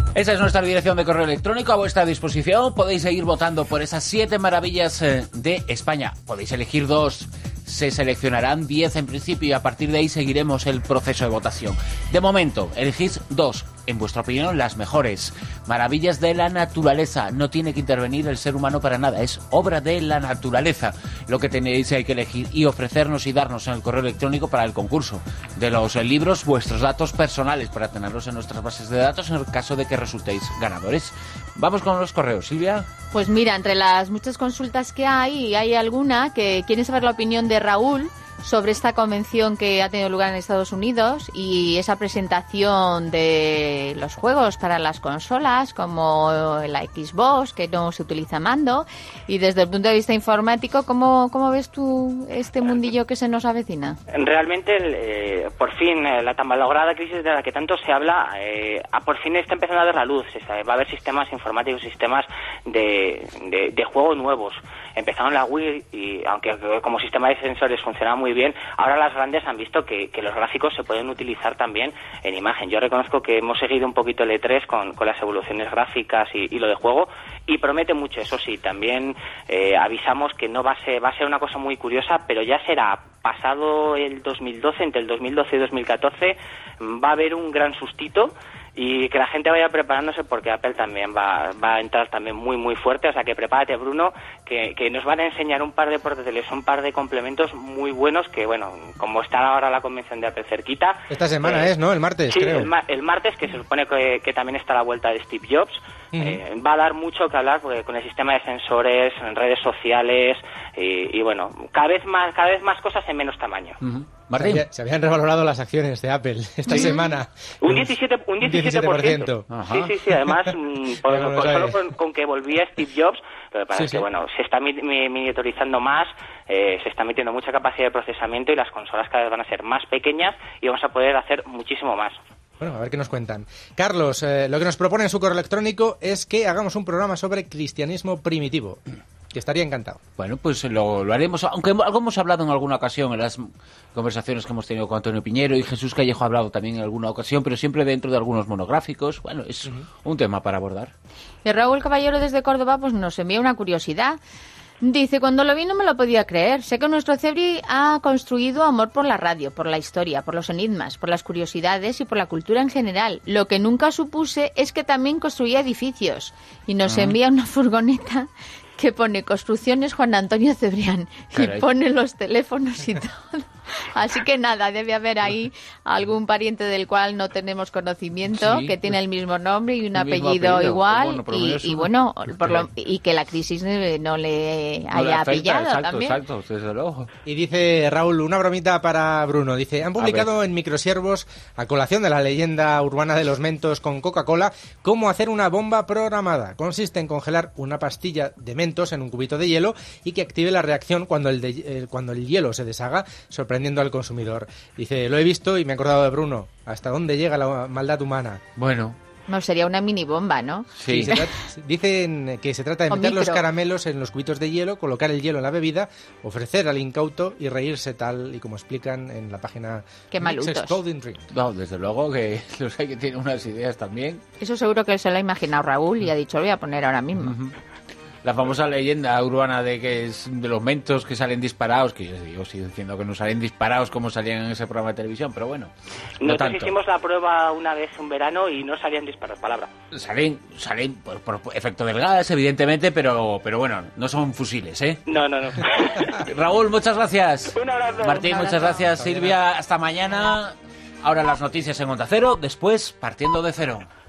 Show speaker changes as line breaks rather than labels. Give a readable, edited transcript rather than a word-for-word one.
Esa es nuestra dirección de correo electrónico a vuestra disposición. Podéis seguir votando por esas 7 maravillas de España. Podéis elegir 2. Se seleccionarán 10 en principio y a partir de ahí seguiremos el proceso de votación. De momento, elegís 2. En vuestra opinión, las mejores. Maravillas de la naturaleza. No tiene que intervenir el ser humano para nada. Es obra de la naturaleza. Lo que tenéis que elegir y ofrecernos y darnos en el correo electrónico para el concurso de los libros, vuestros datos personales para tenerlos en nuestras bases de datos en el caso de que resultéis ganadores. Vamos con los correos, Silvia.
Pues mira, entre las muchas consultas que hay alguna que quiere saber la opinión de Raúl sobre esta convención que ha tenido lugar en Estados Unidos y esa presentación de los juegos para las consolas como la Xbox, que no se utiliza mando, y desde el punto de vista informático, ¿cómo ves tú este mundillo que se nos avecina?
Realmente, por fin, la tan malograda crisis de la que tanto se habla, por fin está empezando a dar la luz. Va a haber sistemas informáticos, sistemas de juego nuevos. Empezaron la Wii y aunque como sistema de sensores funcionaba muy bien, ahora las grandes han visto que los gráficos se pueden utilizar también en imagen. Yo reconozco que hemos seguido un poquito el E3 con las evoluciones gráficas y lo de juego y promete mucho. Eso sí, también avisamos que no va a ser una cosa muy curiosa, pero ya será pasado el 2012, entre el 2012 y 2014 va a haber un gran sustito. Y que la gente vaya preparándose porque Apple también va a entrar también muy muy fuerte, o sea que prepárate, Bruno, que nos van a enseñar un par de portátiles, un par de complementos muy buenos que, bueno, como está ahora la convención de Apple cerquita...
Esta semana es, ¿no? El martes,
sí,
creo.
El martes, que se supone que también está la vuelta de Steve Jobs. Va a dar mucho que hablar porque con el sistema de sensores, en redes sociales y bueno, cada vez más cosas en menos tamaño.
Martín.
Se habían revalorado las acciones de Apple esta semana.
Un 17%.
Ajá.
Sí, además, solo con que volvía Steve Jobs, lo que pasa es que, bueno, se está miniaturizando más, se está metiendo mucha capacidad de procesamiento y las consolas cada vez van a ser más pequeñas y vamos a poder hacer muchísimo más.
Bueno, a ver qué nos cuentan. Carlos, lo que nos propone en su correo electrónico es que hagamos un programa sobre cristianismo primitivo. Que estaría encantado.
Bueno, pues lo haremos, aunque algo hemos hablado en alguna ocasión en las conversaciones que hemos tenido con Antonio Piñero y Jesús Callejo ha hablado también en alguna ocasión, pero siempre dentro de algunos monográficos. Bueno, es un tema para abordar.
Y Raúl Caballero desde Córdoba pues nos envía una curiosidad. Dice, cuando lo vi no me lo podía creer. Sé que nuestro Cebri ha construido amor por la radio, por la historia, por los enigmas, por las curiosidades y por la cultura en general. Lo que nunca supuse es que también construía edificios. Y nos envía una furgoneta que pone Construcciones Juan Antonio Cebrián. Caray. Y pone los teléfonos y todo. Así que nada, debe haber ahí algún pariente del cual no tenemos conocimiento, que tiene el mismo nombre y un apellido igual, y que la crisis no le haya pillado también.
Exacto, desde luego.
Y dice Raúl, una bromita para Bruno. Dice, han publicado en Microsiervos, a colación de la leyenda urbana de los Mentos con Coca-Cola, cómo hacer una bomba programada. Consiste en congelar una pastilla de Mentos en un cubito de hielo y que active la reacción cuando el hielo se deshaga, sorprendiendo al consumidor. Dice, lo he visto y me he acordado de Bruno. ¿Hasta dónde llega la maldad humana?
Bueno.
No, sería una mini bomba, ¿no?
Sí.
Dicen que se trata de meter los caramelos en los cubitos de hielo, colocar el hielo en la bebida, ofrecer al incauto y reírse tal y como explican en la página Exploding Drink.
No, desde luego que los hay que tienen unas ideas también.
Eso seguro que se lo ha imaginado Raúl y ha dicho, lo voy a poner ahora mismo.
La famosa leyenda urbana de que es de los Mentos que salen disparados, que yo sigo diciendo que no salen disparados como salían en ese programa de televisión, pero bueno.
Nosotros hicimos la prueba una vez un verano y no salían disparados, palabra.
Salen por efecto del gas, evidentemente, pero bueno, no son fusiles, ¿eh?
No.
Raúl, muchas gracias.
Un abrazo.
Martín, muchas gracias. Silvia, hasta mañana. Ahora las noticias en Onda Cero, después Partiendo de Cero.